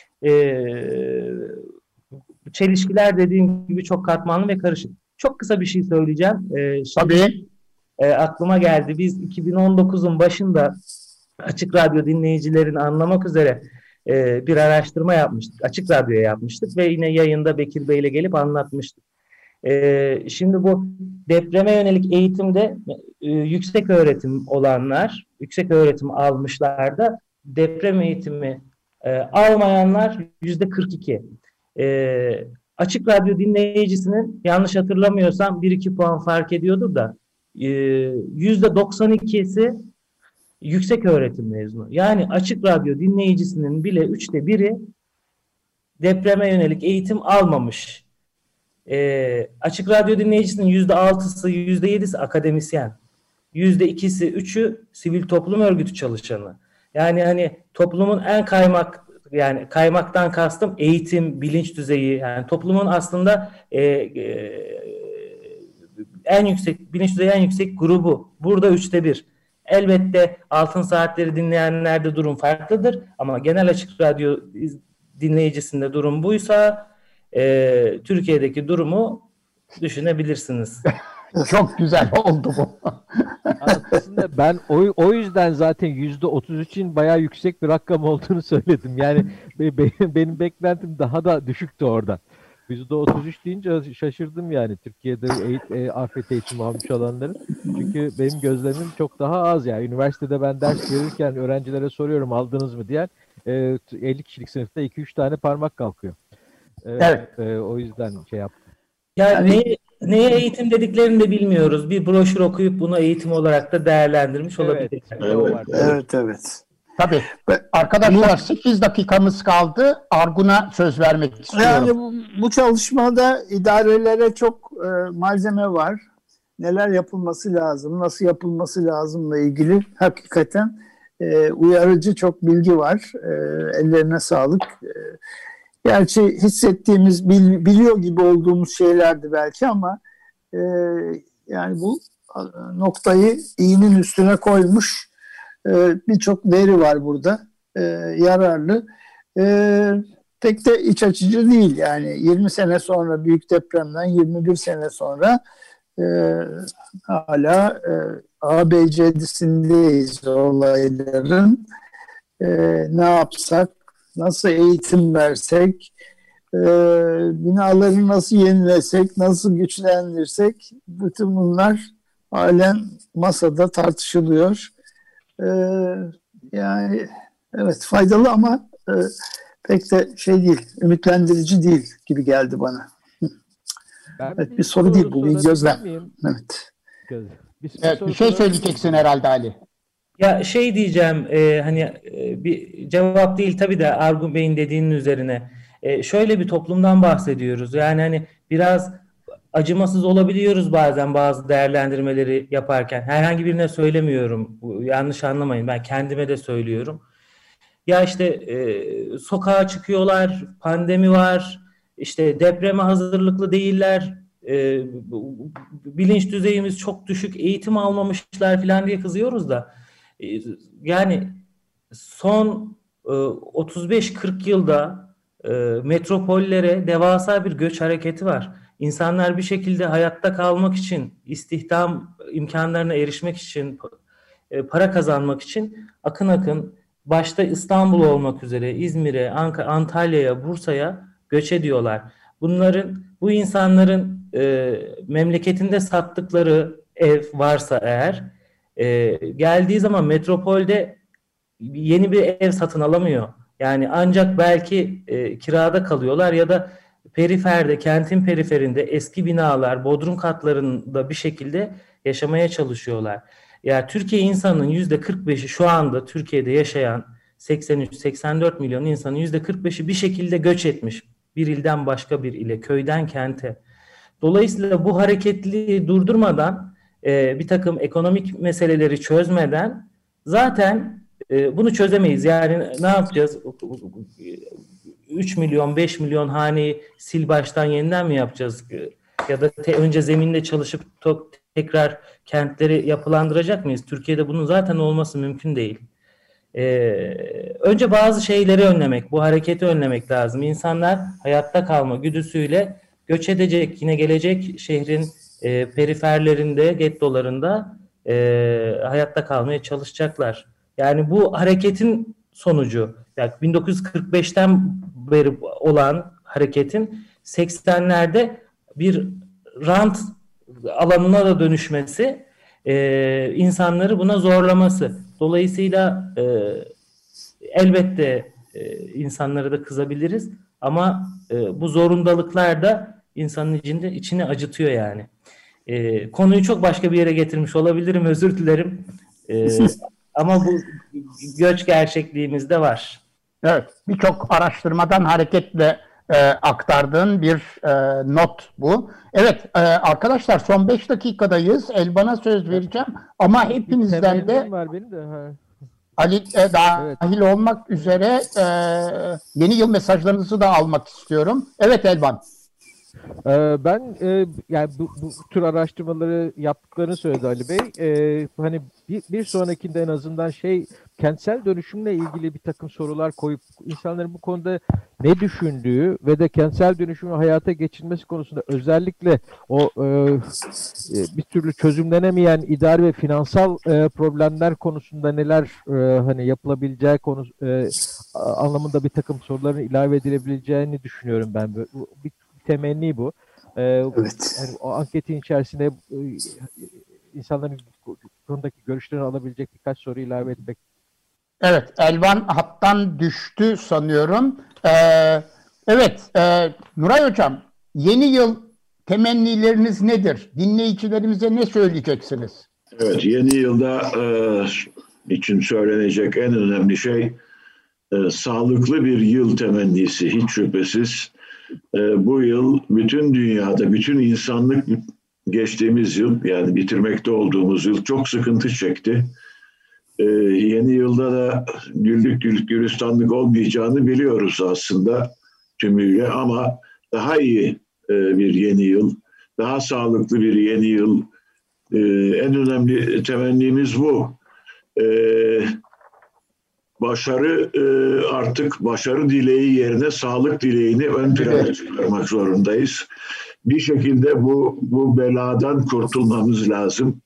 S3: Çelişkiler dediğim gibi çok katmanlı ve karışık. Çok kısa bir şey söyleyeceğim.
S2: Tabii.
S3: Aklıma geldi. Biz 2019'un başında Açık Radyo dinleyicilerini anlamak üzere bir araştırma yapmıştık. Açık Radyo'ya yapmıştık ve yine yayında Bekir Bey ile gelip anlatmıştık. Şimdi bu depreme yönelik eğitimde yüksek öğretim olanlar, yüksek öğretim almışlar da deprem eğitimi almayanlar %42. Açık Radyo dinleyicisinin yanlış hatırlamıyorsam 1-2 puan fark ediyordur da %92'si yüksek öğretim mezunu. Yani Açık Radyo dinleyicisinin bile 1/3'ü depreme yönelik eğitim almamış. Açık Radyo dinleyicisinin %6'sı, %7'si akademisyen. %2'si, 3'ü sivil toplum örgütü çalışanı. Yani hani toplumun en yani kaymaktan kastım eğitim, bilinç düzeyi. Yani toplumun aslında en yüksek, bilinç düzeyi en yüksek grubu. Burada 1/3. Elbette Altın Saatleri dinleyenlerde durum farklıdır. Ama genel Açık Radyo dinleyicisinde durum buysa Türkiye'deki durumu düşünebilirsiniz.
S2: Çok güzel oldu bu.
S6: Aslında ben o yüzden zaten %33'in bayağı yüksek bir rakam olduğunu söyledim. Yani benim beklentim daha da düşüktü oradan. %33 deyince şaşırdım yani Türkiye'de afet eğitimi almış olanların. Çünkü benim gözlemim çok daha az yani. Üniversitede ben ders verirken öğrencilere soruyorum aldınız mı diye. 50 kişilik sınıfta 2-3 tane parmak kalkıyor.
S2: Evet.
S6: O yüzden şey yaptım.
S3: Yani neye eğitim dediklerini de bilmiyoruz. Bir broşür okuyup bunu eğitim olarak da değerlendirmiş olabilir.
S5: Evet.
S2: Tabii. Arkadaşlar 8 dakikamız kaldı. Argun'a söz vermek istiyorum.
S5: Yani bu çalışmada idarelere çok malzeme var. Neler yapılması lazım, nasıl yapılması lazımla ilgili hakikaten uyarıcı çok bilgi var. Ellerine sağlık. Gerçi hissettiğimiz, biliyor gibi olduğumuz şeylerdi belki ama yani bu noktayı iğnenin üstüne koymuş. Birçok veri var burada. Yararlı. Tek de iç açıcı değil. Yani 20 sene sonra büyük depremden 21 sene sonra hala ABC'sindeyiz olayların. Ne yapsak, nasıl eğitim versek, binaları nasıl yenilesek, nasıl güçlendirsek, bütün bunlar halen masada tartışılıyor. Yani evet faydalı ama pek de şey değil, ümitlendirici değil gibi geldi bana. Evet, bir soru değil bu, bir gözlem. Evet.
S2: Bir şey söyleyeceksin herhalde Ali.
S3: Ya şey diyeceğim, hani bir cevap değil tabii de Argun Bey'in dediğinin üzerine. Şöyle bir toplumdan bahsediyoruz. Yani hani biraz acımasız olabiliyoruz bazen bazı değerlendirmeleri yaparken. Herhangi birine söylemiyorum. Yanlış anlamayın. Ben kendime de söylüyorum. Ya işte sokağa çıkıyorlar, pandemi var, işte depreme hazırlıklı değiller, bilinç düzeyimiz çok düşük, eğitim almamışlar falan diye kızıyoruz da. Yani son 35-40 yılda metropollere devasa bir göç hareketi var. İnsanlar bir şekilde hayatta kalmak için, istihdam imkanlarına erişmek için, para kazanmak için akın akın başta İstanbul olmak üzere İzmir'e, Antalya'ya, Bursa'ya göç ediyorlar. Bu insanların memleketinde sattıkları ev varsa eğer geldiği zaman metropolde yeni bir ev satın alamıyor. Yani ancak belki kirada kalıyorlar ya da periferde, kentin periferinde eski binalar, bodrum katlarında bir şekilde yaşamaya çalışıyorlar. Yani Türkiye insanının %45'i şu anda Türkiye'de yaşayan 83-84 milyon insanın %45'i bir şekilde göç etmiş. Bir ilden başka bir ile, köyden kente. Dolayısıyla bu hareketliliği durdurmadan, bir takım ekonomik meseleleri çözmeden zaten bunu çözemeyiz. Yani ne yapacağız? 3 milyon, 5 milyon haneyi sil baştan yeniden mi yapacağız? Ya da önce zeminde çalışıp tekrar kentleri yapılandıracak mıyız? Türkiye'de bunun zaten olması mümkün değil. Önce bazı şeyleri önlemek, bu hareketi önlemek lazım. İnsanlar hayatta kalma güdüsüyle göç edecek, yine gelecek şehrin periferlerinde, gettolarında hayatta kalmaya çalışacaklar. Yani bu hareketin sonucu, yani 1945'ten beri olan hareketin 80'lerde bir rant alanına da dönüşmesi, insanları buna zorlaması. Dolayısıyla elbette insanlara da kızabiliriz ama bu zorundalıklar da insanın içini acıtıyor yani. Konuyu çok başka bir yere getirmiş olabilirim, özür dilerim. Ama bu göç gerçekliğimiz de var.
S2: Evet, birçok araştırmadan hareketle aktardığın bir not bu. Evet, arkadaşlar son 5 dakikadayız. Elvan'a söz vereceğim ama hepinizden de
S6: var benim de.
S2: Ali dahil olmak üzere yeni yıl mesajlarınızı da almak istiyorum. Evet Elvan.
S6: Ben yani bu tür araştırmaları yaptıklarını söyledi Ali Bey. Hani bir sonrakinde en azından kentsel dönüşümle ilgili bir takım sorular koyup insanların bu konuda ne düşündüğü ve de kentsel dönüşümü hayata geçirmesi konusunda özellikle o bir türlü çözümlenemeyen idari ve finansal problemler konusunda neler hani yapılabileceği konu anlamında bir takım soruların ilave edilebileceğini düşünüyorum ben. Bir temenni bu.
S5: Evet.
S6: Yani o anketin içerisinde insanların konudaki görüşlerini alabilecek birkaç soru ilave etmek.
S2: Evet, Elvan hattan düştü sanıyorum. Evet, Nuray Hocam, yeni yıl temennileriniz nedir? Dinleyicilerimize ne söyleyeceksiniz?
S4: Evet, yeni yılda için söylenecek en önemli şey sağlıklı bir yıl temennisi, hiç şüphesiz. Bu yıl bütün dünyada, bütün insanlık geçtiğimiz yıl, yani bitirmekte olduğumuz yıl çok sıkıntı çekti. Yeni yılda da güllük gülistanlık olmayacağını biliyoruz aslında tümüyle, ama daha iyi bir yeni yıl, daha sağlıklı bir yeni yıl, en önemli temennimiz bu. Artık başarı dileği yerine sağlık dileğini ön plana çıkarmak zorundayız. Bir şekilde bu beladan kurtulmamız lazım.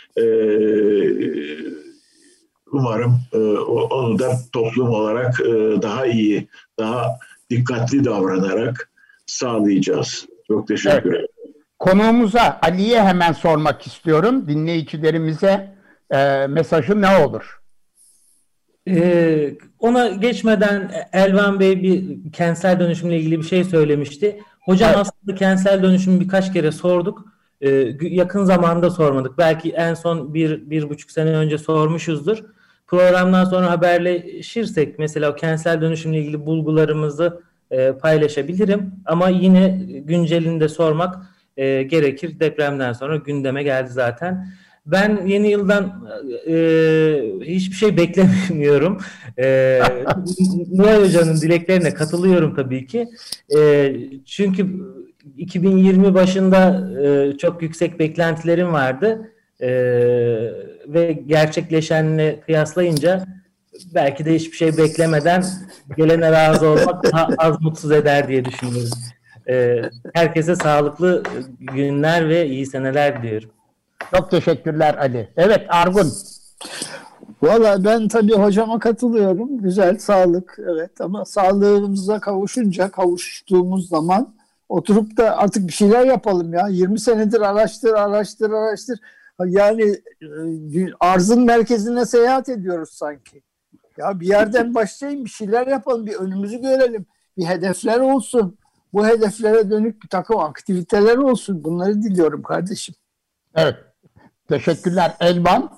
S4: Umarım onu da toplum olarak daha iyi, daha dikkatli davranarak sağlayacağız. Çok teşekkür ederim.
S2: Konuğumuza, Ali'ye hemen sormak istiyorum. Dinleyicilerimize mesajı ne olur?
S3: Ona geçmeden Elvan Bey bir kentsel dönüşümle ilgili bir şey söylemişti. Hocam evet. Aslında kentsel dönüşümü birkaç kere sorduk. Yakın zamanda sormadık. Belki en son bir buçuk sene önce sormuşuzdur. Programdan sonra haberleşirsek mesela o kentsel dönüşümle ilgili bulgularımızı paylaşabilirim. Ama yine güncelinde sormak gerekir. Depremden sonra gündeme geldi zaten. Ben yeni yıldan hiçbir şey beklemiyorum. Nuray Hoca'nın dileklerine katılıyorum tabii ki. Çünkü 2020 başında çok yüksek beklentilerim vardı. Ve gerçekleşenle kıyaslayınca belki de hiçbir şey beklemeden gelene razı olmak daha az mutsuz eder diye düşünüyorum. Herkese sağlıklı günler ve iyi seneler diliyorum.
S2: Çok teşekkürler Ali. Evet Argun.
S5: Valla ben tabii hocama katılıyorum. Güzel, sağlık, evet, ama sağlığımıza kavuştuğumuz zaman oturup da artık bir şeyler yapalım ya. 20 senedir araştır. Yani arzın merkezine seyahat ediyoruz sanki. Ya bir yerden başlayın, bir şeyler yapalım, bir önümüzü görelim. Bir hedefler olsun. Bu hedeflere dönük bir takım aktiviteler olsun. Bunları diliyorum kardeşim.
S2: Evet. Teşekkürler Elvan.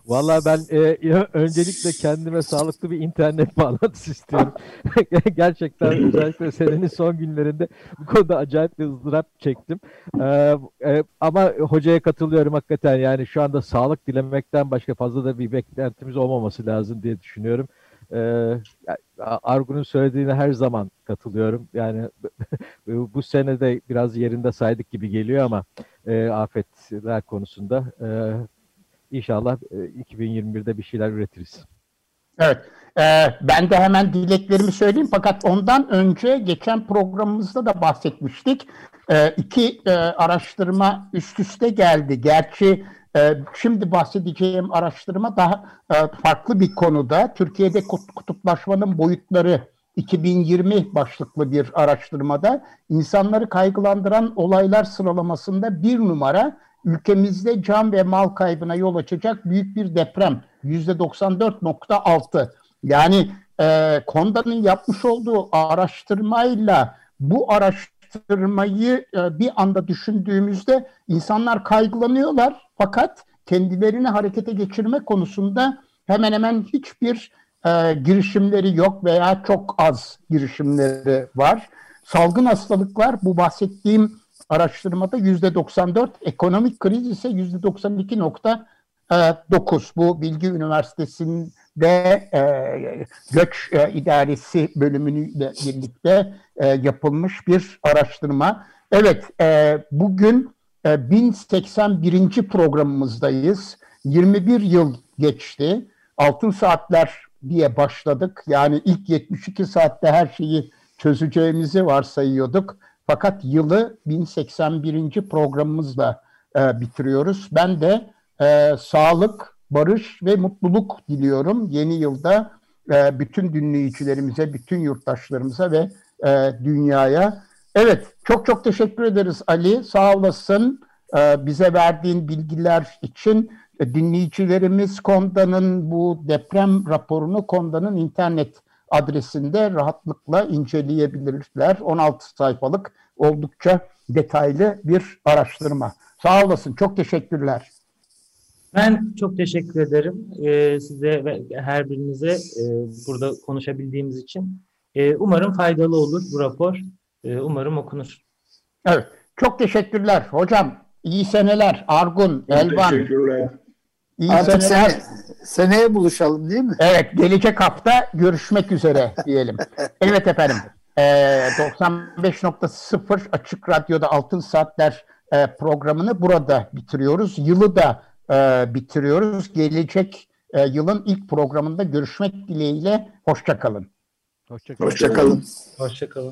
S6: Vallahi ben öncelikle kendime sağlıklı bir internet bağlantısı istiyorum. Gerçekten özellikle senenin son günlerinde bu konuda acayip bir ızdırap çektim. Ama hocaya katılıyorum hakikaten. Yani şu anda sağlık dilemekten başka fazla da bir beklentimiz olmaması lazım diye düşünüyorum. Argun'un söylediğine her zaman katılıyorum. Yani bu sene de biraz yerinde saydık gibi geliyor ama afetler konusunda İnşallah 2021'de bir şeyler üretiriz.
S2: Evet. Ben de hemen dileklerimi söyleyeyim. Fakat ondan önce geçen programımızda da bahsetmiştik. İki araştırma üst üste geldi. Gerçi şimdi bahsedeceğim araştırma daha farklı bir konuda. Türkiye'de kutuplaşmanın boyutları 2020 başlıklı bir araştırmada insanları kaygılandıran olaylar sıralamasında 1 numara ülkemizde can ve mal kaybına yol açacak büyük bir deprem. %94.6. Yani KONDA'nın yapmış olduğu araştırmayla bu araştırmayı bir anda düşündüğümüzde insanlar kaygılanıyorlar. Fakat kendilerini harekete geçirme konusunda hemen hemen hiçbir girişimleri yok veya çok az girişimleri var. Salgın hastalıklar bu bahsettiğim araştırmada %94, ekonomik kriz ise %92.9. Bu Bilgi Üniversitesi'nde göç idaresi bölümüyle birlikte yapılmış bir araştırma. Evet, bugün 1081. programımızdayız. 21 yıl geçti. Altın saatler diye başladık. Yani ilk 72 saatte her şeyi çözeceğimizi varsayıyorduk. Fakat yılı 1081. programımızla bitiriyoruz. Ben de sağlık, barış ve mutluluk diliyorum. Yeni yılda bütün dinleyicilerimize, bütün yurttaşlarımıza ve dünyaya. Evet, çok çok teşekkür ederiz Ali. Sağ olasın bize verdiğin bilgiler için. Dinleyicilerimiz KONDA'nın bu deprem raporunu KONDA'nın internet adresinde rahatlıkla inceleyebilirler. 16 sayfalık oldukça detaylı bir araştırma. Sağ olasın, çok teşekkürler.
S3: Ben çok teşekkür ederim size ve her birinize burada konuşabildiğimiz için. Umarım faydalı olur bu rapor. Umarım okunur.
S2: Evet, çok teşekkürler. Hocam iyi seneler. Argun, Elvan.
S4: Teşekkürler.
S2: İyi
S5: Artık
S2: seneler.
S5: seneye buluşalım değil mi?
S2: Evet, gelecek hafta görüşmek üzere diyelim. Evet efendim, 95.0 Açık Radyo'da Altın Saatler programını burada bitiriyoruz. Yılı da bitiriyoruz. Gelecek yılın ilk programında görüşmek dileğiyle. Hoşça kalın.
S5: Hoşça kalın.
S3: Hoşça kalın.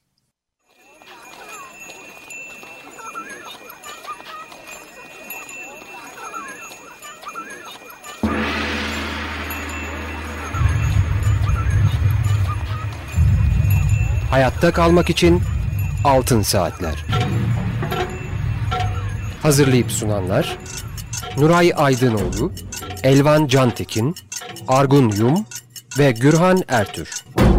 S1: Hayatta kalmak için Altın Saatler. Hazırlayıp sunanlar Nuray Aydınoğlu, Elvan Cantekin, Argun Yum ve Gürhan Ertür.